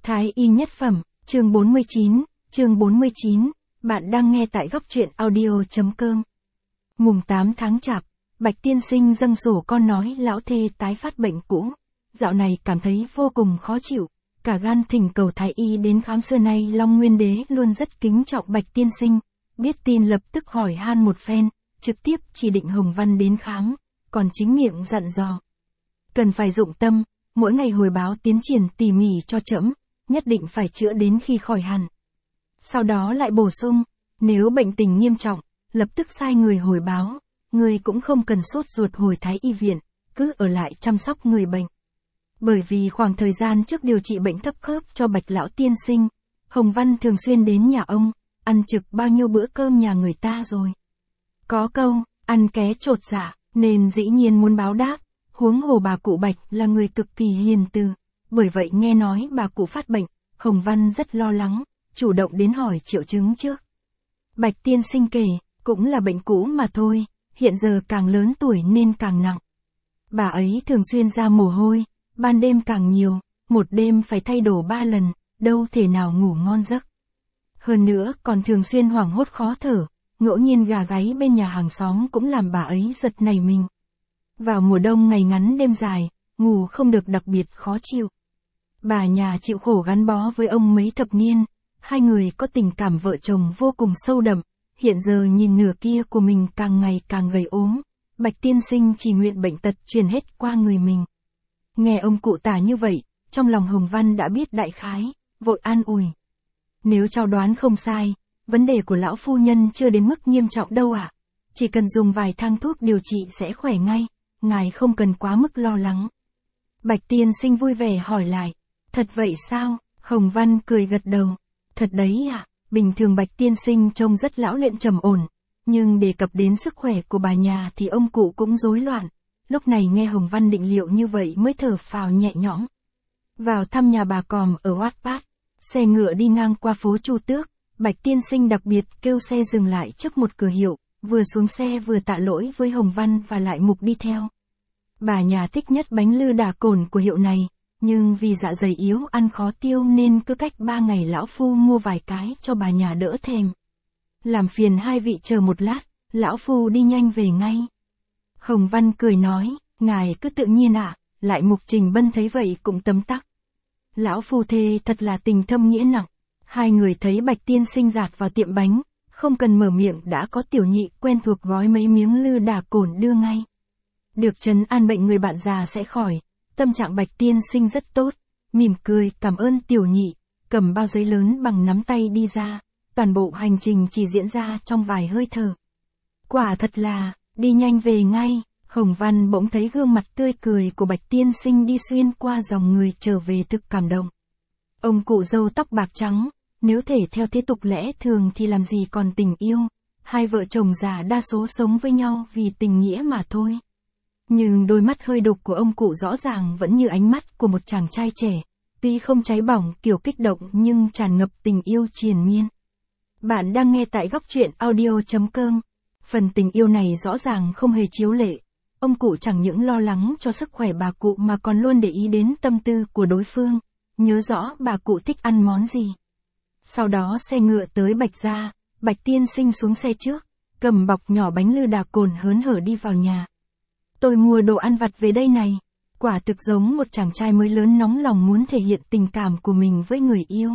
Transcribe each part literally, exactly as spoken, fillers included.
Thái y nhất phẩm, chương bốn mươi chín, chương bốn mươi chín, bạn đang nghe tại góc truyện audio.com. Mùng tám tháng Chạp, Bạch tiên sinh dâng sổ con nói lão thê tái phát bệnh cũ. Dạo này cảm thấy vô cùng khó chịu, cả gan thỉnh cầu thái y đến khám. Xưa nay Long Nguyên Đế luôn rất kính trọng Bạch tiên sinh, biết tin lập tức hỏi han một phen, trực tiếp chỉ định Hồng Văn đến khám, còn chính miệng dặn dò. Cần phải dụng tâm, mỗi ngày hồi báo tiến triển tỉ mỉ cho trẫm, nhất định phải chữa đến khi khỏi hẳn. Sau đó lại bổ sung, nếu bệnh tình nghiêm trọng, lập tức sai người hồi báo, người cũng không cần sốt ruột hồi Thái y viện, cứ ở lại chăm sóc người bệnh. Bởi vì khoảng thời gian trước điều trị bệnh thấp khớp cho Bạch lão tiên sinh, Hồng Văn thường xuyên đến nhà ông, ăn trực bao nhiêu bữa cơm nhà người ta rồi. Có câu, ăn ké trột dạ, nên dĩ nhiên muốn báo đáp, huống hồ bà cụ Bạch là người cực kỳ hiền từ, bởi vậy nghe nói bà cụ phát bệnh, Hồng Văn rất lo lắng, chủ động đến hỏi triệu chứng trước. Bạch tiên sinh kể, cũng là bệnh cũ mà thôi, hiện giờ càng lớn tuổi nên càng nặng. Bà ấy thường xuyên ra mồ hôi, ban đêm càng nhiều, một đêm phải thay đồ ba lần, đâu thể nào ngủ ngon giấc. Hơn nữa còn thường xuyên hoảng hốt khó thở, ngẫu nhiên gà gáy bên nhà hàng xóm cũng làm bà ấy giật nảy mình. Vào mùa đông ngày ngắn đêm dài, ngủ không được đặc biệt khó chịu. Bà nhà chịu khổ gắn bó với ông mấy thập niên, hai người có tình cảm vợ chồng vô cùng sâu đậm, hiện giờ nhìn nửa kia của mình càng ngày càng gầy ốm, Bạch tiên sinh chỉ nguyện bệnh tật truyền hết qua người mình. Nghe ông cụ tả như vậy, trong lòng Hồng Văn đã biết đại khái, vội an ủi. Nếu cháu đoán không sai, vấn đề của lão phu nhân chưa đến mức nghiêm trọng đâu ạ. Chỉ cần dùng vài thang thuốc điều trị sẽ khỏe ngay, ngài không cần quá mức lo lắng. Bạch tiên sinh vui vẻ hỏi lại, thật vậy sao? Hồng Văn cười gật đầu, thật đấy ạ, bình thường Bạch tiên sinh trông rất lão luyện trầm ổn, nhưng đề cập đến sức khỏe của bà nhà thì ông cụ cũng rối loạn. Lúc này nghe Hồng Văn định liệu như vậy mới thở phào nhẹ nhõm. Vào thăm nhà bà Còm ở Oát Bát, xe ngựa đi ngang qua phố Chu Tước, Bạch tiên sinh đặc biệt kêu xe dừng lại trước một cửa hiệu, vừa xuống xe vừa tạ lỗi với Hồng Văn và lại mục đi theo. Bà nhà thích nhất bánh lư đà cồn của hiệu này, nhưng vì dạ dày yếu ăn khó tiêu nên cứ cách ba ngày lão phu mua vài cái cho bà nhà đỡ thèm. Làm phiền hai vị chờ một lát, lão phu đi nhanh về ngay. Hồng Văn cười nói, ngài cứ tự nhiên ạ, à, lại Mục Trình Bân thấy vậy cũng tấm tắc. Lão phu thê thật là tình thâm nghĩa nặng. Hai người thấy Bạch tiên sinh dạt vào tiệm bánh, không cần mở miệng đã có tiểu nhị quen thuộc gói mấy miếng lư đà cồn đưa ngay. Được trấn an bệnh người bạn già sẽ khỏi, tâm trạng Bạch tiên sinh rất tốt, mỉm cười cảm ơn tiểu nhị, cầm bao giấy lớn bằng nắm tay đi ra, toàn bộ hành trình chỉ diễn ra trong vài hơi thở. Quả thật là, đi nhanh về ngay, Hồng Văn bỗng thấy gương mặt tươi cười của Bạch tiên sinh đi xuyên qua dòng người trở về thực cảm động. Ông cụ râu tóc bạc trắng, nếu thể theo thế tục lẽ thường thì làm gì còn tình yêu, hai vợ chồng già đa số sống với nhau vì tình nghĩa mà thôi. Nhưng đôi mắt hơi đục của ông cụ rõ ràng vẫn như ánh mắt của một chàng trai trẻ, tuy không cháy bỏng kiểu kích động nhưng tràn ngập tình yêu triền miên. Bạn đang nghe tại góc truyện audio.com. Phần tình yêu này rõ ràng không hề chiếu lệ. Ông cụ chẳng những lo lắng cho sức khỏe bà cụ mà còn luôn để ý đến tâm tư của đối phương, nhớ rõ bà cụ thích ăn món gì. Sau đó xe ngựa tới Bạch gia, Bạch tiên sinh xuống xe trước, cầm bọc nhỏ bánh lư đà cồn hớn hở đi vào nhà. Tôi mua đồ ăn vặt về đây này, quả thực giống một chàng trai mới lớn nóng lòng muốn thể hiện tình cảm của mình với người yêu.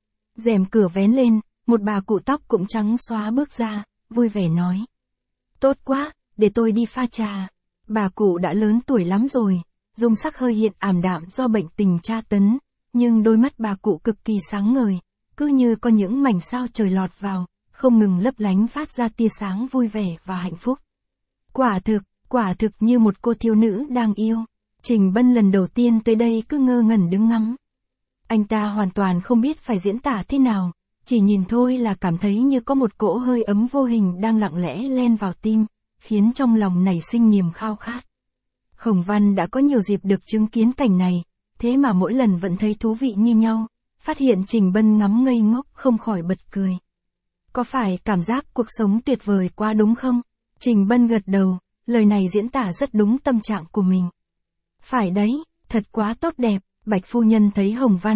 Rèm cửa vén lên, một bà cụ tóc cũng trắng xóa bước ra, vui vẻ nói. Tốt quá, để tôi đi pha trà. Bà cụ đã lớn tuổi lắm rồi, dung sắc hơi hiện ảm đạm do bệnh tình tra tấn, nhưng đôi mắt bà cụ cực kỳ sáng ngời, cứ như có những mảnh sao trời lọt vào, không ngừng lấp lánh phát ra tia sáng vui vẻ và hạnh phúc. Quả thực, quả thực như một cô thiếu nữ đang yêu. Trình Bân lần đầu tiên tới đây cứ ngơ ngẩn đứng ngắm. Anh ta hoàn toàn không biết phải diễn tả thế nào, chỉ nhìn thôi là cảm thấy như có một cỗ hơi ấm vô hình đang lặng lẽ len vào tim, khiến trong lòng nảy sinh niềm khao khát. Hồng Văn đã có nhiều dịp được chứng kiến cảnh này, thế mà mỗi lần vẫn thấy thú vị như nhau, phát hiện Trình Bân ngắm ngây ngốc không khỏi bật cười. Có phải cảm giác cuộc sống tuyệt vời quá đúng không? Trình Bân gật đầu, lời này diễn tả rất đúng tâm trạng của mình. Phải đấy, thật quá tốt đẹp, Bạch phu nhân thấy Hồng Văn,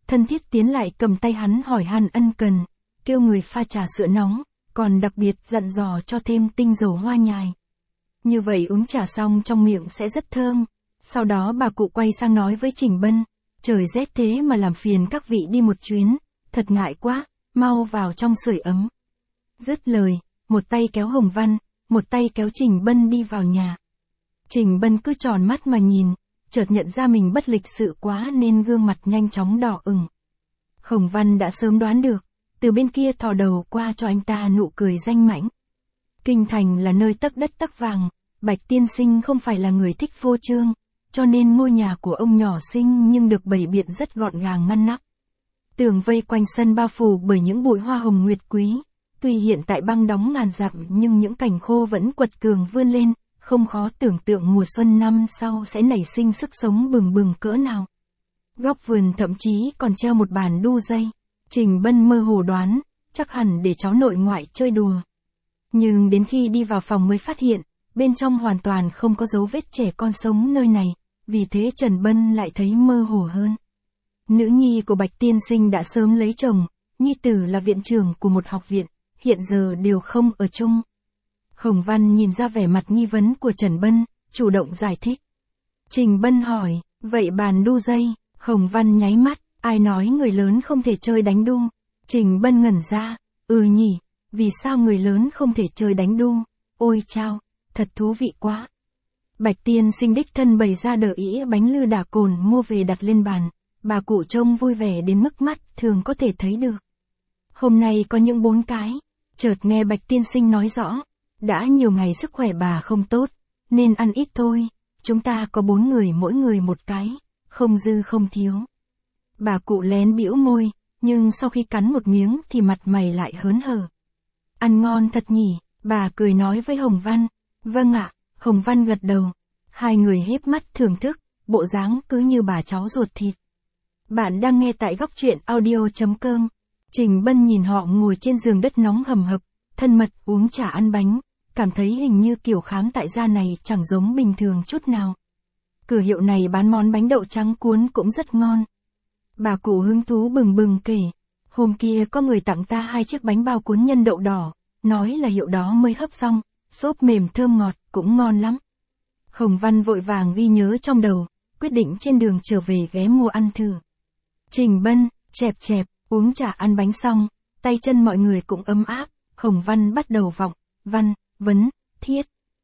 thân thiết tiến lại cầm tay hắn hỏi han ân cần, kêu người pha trà sữa nóng, còn đặc biệt dặn dò cho thêm tinh dầu hoa nhài. Như vậy uống trà xong trong miệng sẽ rất thơm. Sau đó bà cụ quay sang nói với Trình Bân, trời rét thế mà làm phiền các vị đi một chuyến, thật ngại quá, mau vào trong sưởi ấm. Dứt lời, một tay kéo Hồng Văn, một tay kéo Trình Bân đi vào nhà. Trình Bân cứ tròn mắt mà nhìn, chợt nhận ra mình bất lịch sự quá nên gương mặt nhanh chóng đỏ ửng. Hồng Văn đã sớm đoán được, từ bên kia thò đầu qua cho anh ta nụ cười danh mãnh. Kinh thành là nơi tấc đất tấc vàng, Bạch tiên sinh không phải là người thích phô trương, cho nên ngôi nhà của ông nhỏ xinh nhưng được bày biện rất gọn gàng ngăn nắp. Tường vây quanh sân bao phủ bởi những bụi hoa hồng nguyệt quý, tuy hiện tại băng đóng ngàn dặm nhưng những cành khô vẫn quật cường vươn lên, không khó tưởng tượng mùa xuân năm sau sẽ nảy sinh sức sống bừng bừng cỡ nào. Góc vườn thậm chí còn treo một bàn đu dây, Trình Bân mơ hồ đoán, chắc hẳn để cháu nội ngoại chơi đùa. Nhưng đến khi đi vào phòng mới phát hiện, bên trong hoàn toàn không có dấu vết trẻ con sống nơi này, vì thế Trần Bân lại thấy mơ hồ hơn. Nữ nhi của Bạch tiên sinh đã sớm lấy chồng, nhi tử là viện trưởng của một học viện, hiện giờ đều không ở chung. Hồng Văn nhìn ra vẻ mặt nghi vấn của Trần Bân, chủ động giải thích. Trình Bân hỏi, vậy bàn đu dây? Hồng Văn nháy mắt, ai nói người lớn không thể chơi đánh đu? Trình Bân ngẩn ra, ừ nhỉ, vì sao người lớn không thể chơi đánh đu? Ôi chao, thật thú vị quá. Bạch tiên sinh đích thân bày ra đờ ĩ bánh lư đả cồn mua về đặt lên bàn, bà cụ trông vui vẻ đến mức mắt thường có thể thấy được. Hôm nay có những bốn cái, chợt nghe Bạch tiên sinh nói rõ, đã nhiều ngày sức khỏe bà không tốt, nên ăn ít thôi, chúng ta có bốn người mỗi người một cái, không dư không thiếu. Bà cụ lén bĩu môi, nhưng sau khi cắn một miếng thì mặt mày lại hớn hở. Ăn ngon thật nhỉ, bà cười nói với Hồng Văn. Vâng ạ, Hồng Văn gật đầu. Hai người híp mắt thưởng thức, bộ dáng cứ như bà cháu ruột thịt. Bạn đang nghe tại góc truyện audio chấm com. Trình Bân nhìn họ ngồi trên giường đất nóng hầm hập, thân mật uống trà ăn bánh, cảm thấy hình như kiểu khám tại gia này chẳng giống bình thường chút nào. Cửa hiệu này bán món bánh đậu trắng cuốn cũng rất ngon. Bà cụ hứng thú bừng bừng kể, hôm kia có người tặng ta hai chiếc bánh bao cuốn nhân đậu đỏ, nói là hiệu đó mới hấp xong, xốp mềm thơm ngọt, cũng ngon lắm. Hồng Văn vội vàng ghi nhớ trong đầu, quyết định trên đường trở về ghé mua ăn thử. Trình Bân, chẹp chẹp, uống trà ăn bánh xong, tay chân mọi người cũng ấm áp, Hồng Văn bắt đầu vọng, văn, vấn, thiết.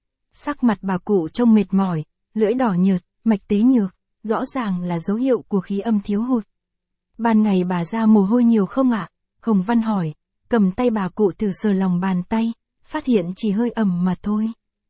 Sắc mặt bà cụ trông mệt mỏi, lưỡi đỏ nhợt, mạch tế nhược, rõ ràng là dấu hiệu của khí âm thiếu hụt. Ban ngày bà ra mồ hôi nhiều không ạ? Hồng Văn hỏi, cầm tay bà cụ từ sờ lòng bàn tay, phát hiện chỉ hơi ẩm mà thôi.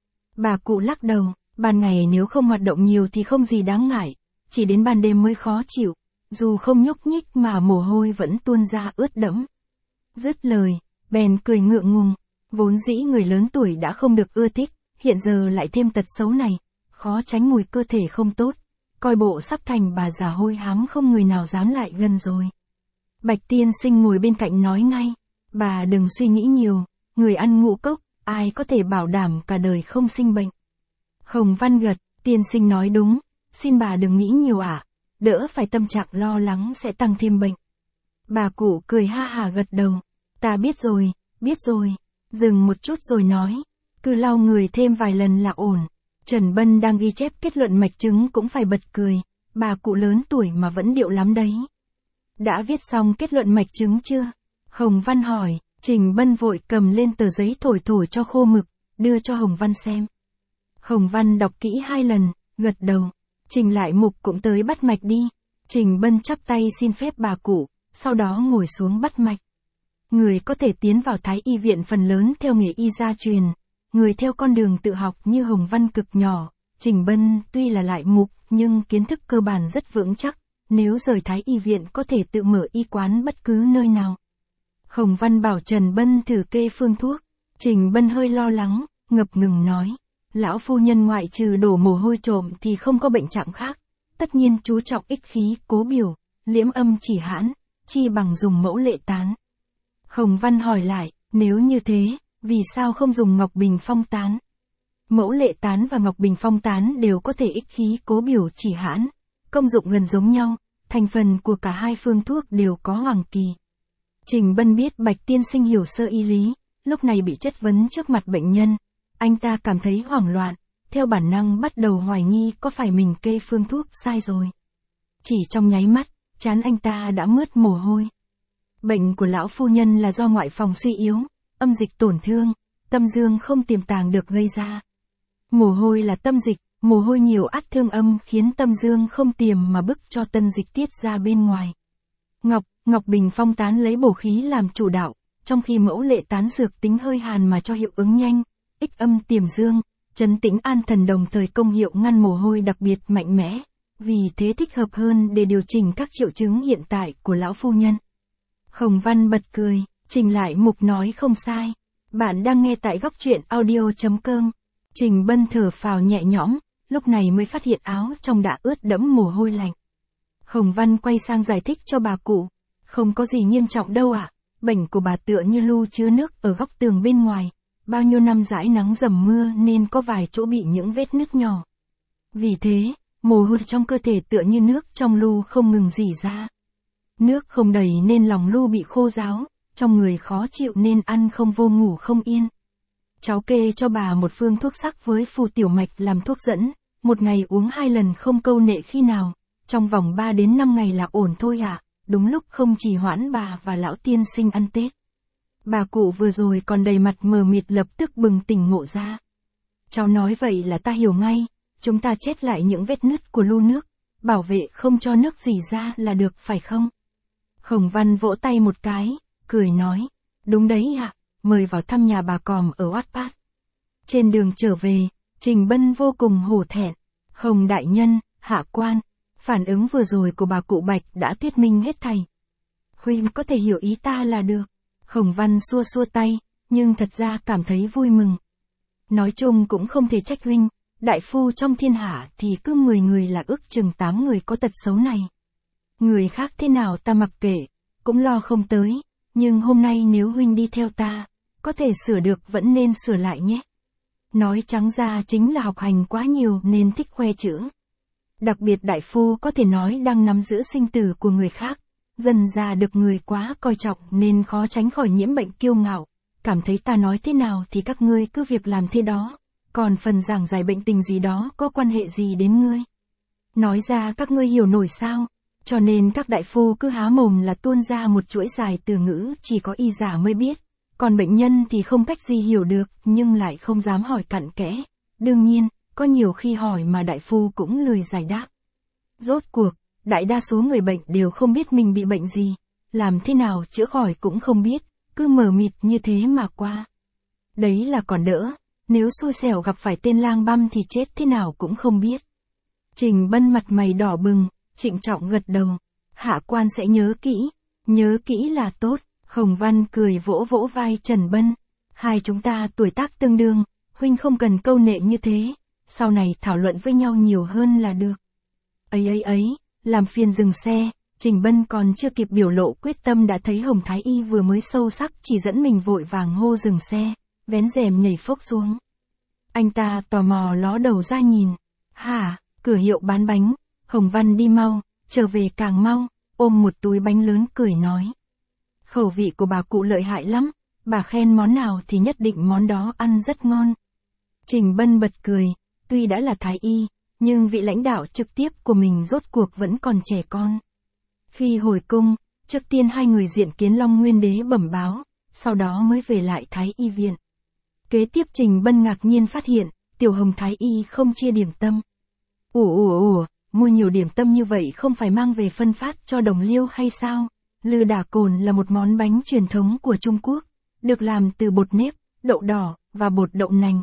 Bà cụ lắc đầu, ban ngày nếu không hoạt động nhiều thì không gì đáng ngại, chỉ đến ban đêm mới khó chịu, dù không nhúc nhích mà mồ hôi vẫn tuôn ra ướt đẫm. Dứt lời, bèn cười ngượng ngùng, vốn dĩ người lớn tuổi đã không được ưa thích, hiện giờ lại thêm tật xấu này, khó tránh mùi cơ thể không tốt, coi bộ sắp thành bà già hôi hám không người nào dám lại gần rồi. Bạch tiên sinh ngồi bên cạnh nói ngay, bà đừng suy nghĩ nhiều, người ăn ngũ cốc, ai có thể bảo đảm cả đời không sinh bệnh. Hồng Văn gật, tiên sinh nói đúng, xin bà đừng nghĩ nhiều ạ, đỡ phải tâm trạng lo lắng sẽ tăng thêm bệnh. Bà cụ cười ha hà gật đầu, ta biết rồi, biết rồi, dừng một chút rồi nói, cứ lau người thêm vài lần là ổn. Trần Bân đang ghi chép kết luận mạch chứng cũng phải bật cười, bà cụ lớn tuổi mà vẫn điệu lắm đấy. Đã viết xong kết luận mạch chứng chưa? Hồng Văn hỏi, Trình Bân vội cầm lên tờ giấy thổi thổi cho khô mực, đưa cho Hồng Văn xem. Hồng Văn đọc kỹ hai lần, gật đầu, Trình lại mục cũng tới bắt mạch đi. Trình Bân chắp tay xin phép bà cụ, sau đó ngồi xuống bắt mạch. Người có thể tiến vào Thái y viện phần lớn theo nghề y gia truyền, người theo con đường tự học như Hồng Văn cực nhỏ. Trình Bân tuy là lại mục nhưng kiến thức cơ bản rất vững chắc, nếu rời Thái y viện có thể tự mở y quán bất cứ nơi nào. Hồng Văn bảo Trần Bân thử kê phương thuốc, Trình Bân hơi lo lắng, ngập ngừng nói, lão phu nhân ngoại trừ đổ mồ hôi trộm thì không có bệnh trạng khác, tất nhiên chú trọng ích khí, cố biểu, liễm âm chỉ hãn, chi bằng dùng mẫu lệ tán. Hồng Văn hỏi lại, nếu như thế, vì sao không dùng ngọc bình phong tán? Mẫu lệ tán và ngọc bình phong tán đều có thể ích khí cố biểu chỉ hãn, công dụng gần giống nhau, thành phần của cả hai phương thuốc đều có hoàng kỳ. Trình Bân biết Bạch tiên sinh hiểu sơ y lý, lúc này bị chất vấn trước mặt bệnh nhân, anh ta cảm thấy hoảng loạn, theo bản năng bắt đầu hoài nghi có phải mình kê phương thuốc sai rồi. Chỉ trong nháy mắt, trán anh ta đã mướt mồ hôi. Bệnh của lão phu nhân là do ngoại phòng suy yếu, âm dịch tổn thương, tâm dương không tiềm tàng được gây ra. Mồ hôi là tâm dịch, mồ hôi nhiều ắt thương âm khiến tâm dương không tiềm mà bức cho tân dịch tiết ra bên ngoài. Ngọc, Ngọc Bình Phong tán lấy bổ khí làm chủ đạo, trong khi mẫu lệ tán dược tính hơi hàn mà cho hiệu ứng nhanh, ích âm tiềm dương, trấn tĩnh an thần đồng thời công hiệu ngăn mồ hôi đặc biệt mạnh mẽ, vì thế thích hợp hơn để điều chỉnh các triệu chứng hiện tại của lão phu nhân. Hồng Văn bật cười, Trình lại mục nói không sai. Bạn đang nghe tại góc truyện audio.com. Trình Bân thở phào nhẹ nhõm, lúc này mới phát hiện áo trong đã ướt đẫm mồ hôi lạnh. Hồng Văn quay sang giải thích cho bà cụ, không có gì nghiêm trọng đâu ạ, à? Bệnh của bà tựa như lu chứa nước ở góc tường bên ngoài, bao nhiêu năm dãi nắng dầm mưa nên có vài chỗ bị những vết nứt nhỏ. Vì thế, mồ hôi trong cơ thể tựa như nước trong lu không ngừng rỉ ra. Nước không đầy nên lòng lu bị khô ráo, trong người khó chịu nên ăn không vô ngủ không yên. Cháu kê cho bà một phương thuốc sắc với phù tiểu mạch làm thuốc dẫn, một ngày uống hai lần không câu nệ khi nào, trong vòng ba đến năm ngày là ổn thôi ạ, à? Đúng lúc không trì hoãn bà và lão tiên sinh ăn Tết. Bà cụ vừa rồi còn đầy mặt mờ mịt lập tức bừng tỉnh ngộ ra. Cháu nói vậy là ta hiểu ngay, chúng ta chết lại những vết nứt của lu nước, bảo vệ không cho nước rỉ ra là được phải không? Hồng Văn vỗ tay một cái, cười nói, đúng đấy ạ, à, mời vào thăm nhà bà Còm ở Oát Pát. Trên đường trở về, Trình Bân vô cùng hổ thẹn. Hồng đại nhân, hạ quan, phản ứng vừa rồi của bà cụ Bạch đã thuyết minh hết thảy. Huynh có thể hiểu ý ta là được. Hồng Văn xua xua tay, nhưng thật ra cảm thấy vui mừng. Nói chung cũng không thể trách huynh, đại phu trong thiên hạ thì cứ mười người là ước chừng tám người có tật xấu này. Người khác thế nào ta mặc kệ, cũng lo không tới, nhưng hôm nay nếu huynh đi theo ta, có thể sửa được vẫn nên sửa lại nhé. Nói trắng ra chính là học hành quá nhiều nên thích khoe chữ. Đặc biệt đại phu có thể nói đang nắm giữ sinh tử của người khác, dần ra được người quá coi trọng nên khó tránh khỏi nhiễm bệnh kiêu ngạo, cảm thấy ta nói thế nào thì các ngươi cứ việc làm thế đó, còn phần giảng giải bệnh tình gì đó có quan hệ gì đến ngươi. Nói ra các ngươi hiểu nổi sao, cho nên các đại phu cứ há mồm là tuôn ra một chuỗi dài từ ngữ chỉ có y giả mới biết, còn bệnh nhân thì không cách gì hiểu được nhưng lại không dám hỏi cặn kẽ. Đương nhiên, có nhiều khi hỏi mà đại phu cũng lười giải đáp. Rốt cuộc, đại đa số người bệnh đều không biết mình bị bệnh gì, làm thế nào chữa khỏi cũng không biết, cứ mờ mịt như thế mà qua. Đấy là còn đỡ, nếu xui xẻo gặp phải tên lang băm thì chết thế nào cũng không biết. Trình Bân mặt mày đỏ bừng, trịnh trọng gật đầu, hạ quan sẽ nhớ kỹ, nhớ kỹ là tốt. Hồng Văn cười vỗ vỗ vai Trần Bân, hai chúng ta tuổi tác tương đương, huynh không cần câu nệ như thế, sau này thảo luận với nhau nhiều hơn là được. Ấy ấy ấy, làm phiền dừng xe, Trình Bân còn chưa kịp biểu lộ quyết tâm đã thấy Hồng Thái Y vừa mới sâu sắc chỉ dẫn mình vội vàng hô dừng xe, vén rèm nhảy phốc xuống. Anh ta tò mò ló đầu ra nhìn, hả, cửa hiệu bán bánh, Hồng Văn đi mau, trở về càng mau, ôm một túi bánh lớn cười nói. Khẩu vị của bà cụ lợi hại lắm, bà khen món nào thì nhất định món đó ăn rất ngon. Trình Bân bật cười, tuy đã là thái y, nhưng vị lãnh đạo trực tiếp của mình rốt cuộc vẫn còn trẻ con. Khi hồi cung, trước tiên hai người diện kiến Long Nguyên Đế bẩm báo, sau đó mới về lại Thái Y viện. Kế tiếp Trình Bân ngạc nhiên phát hiện, tiểu Hồng Thái Y không chia điểm tâm. Ủa ủa ủa, mua nhiều điểm tâm như vậy không phải mang về phân phát cho đồng liêu hay sao? Lư đà cồn là một món bánh truyền thống của Trung Quốc, được làm từ bột nếp, đậu đỏ, và bột đậu nành.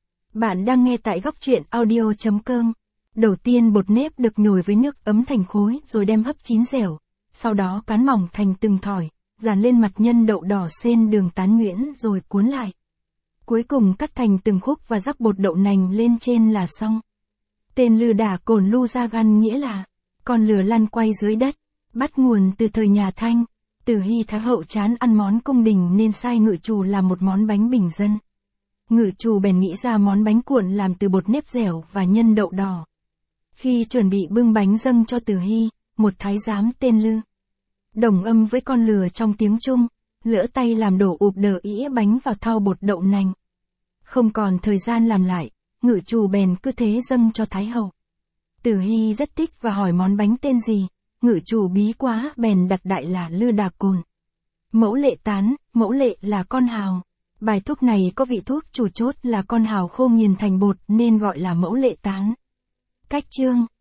Bạn đang nghe tại góc truyện audio.com. Đầu tiên bột nếp được nhồi với nước ấm thành khối rồi đem hấp chín dẻo, sau đó cán mỏng thành từng thỏi, dàn lên mặt nhân đậu đỏ xên đường tán nhuyễn rồi cuốn lại. Cuối cùng cắt thành từng khúc và rắc bột đậu nành lên trên là xong. Tên lư đà cồn lu ra gan nghĩa là con lừa lăn quay dưới đất, bắt nguồn từ thời nhà Thanh. Từ Hy Thái Hậu chán ăn món cung đình nên sai ngự trù làm một món bánh bình dân. Ngự trù bèn nghĩ ra món bánh cuộn làm từ bột nếp dẻo và nhân đậu đỏ. Khi chuẩn bị bưng bánh dâng cho Từ Hy, một thái giám tên Lư. Đồng âm với con lừa trong tiếng Trung, lỡ tay làm đổ ụp đờ ĩa bánh vào thau bột đậu nành. Không còn thời gian làm lại, ngự chủ bèn cứ thế dâng cho Thái hậu. Tử Hy rất thích và hỏi món bánh tên gì, ngự chủ bí quá bèn đặt đại là Lư Đà Cồn. Mẫu lệ tán, mẫu lệ là con hào. Bài thuốc này có vị thuốc chủ chốt là con hào khô nghiền thành bột nên gọi là mẫu lệ tán. Cách chương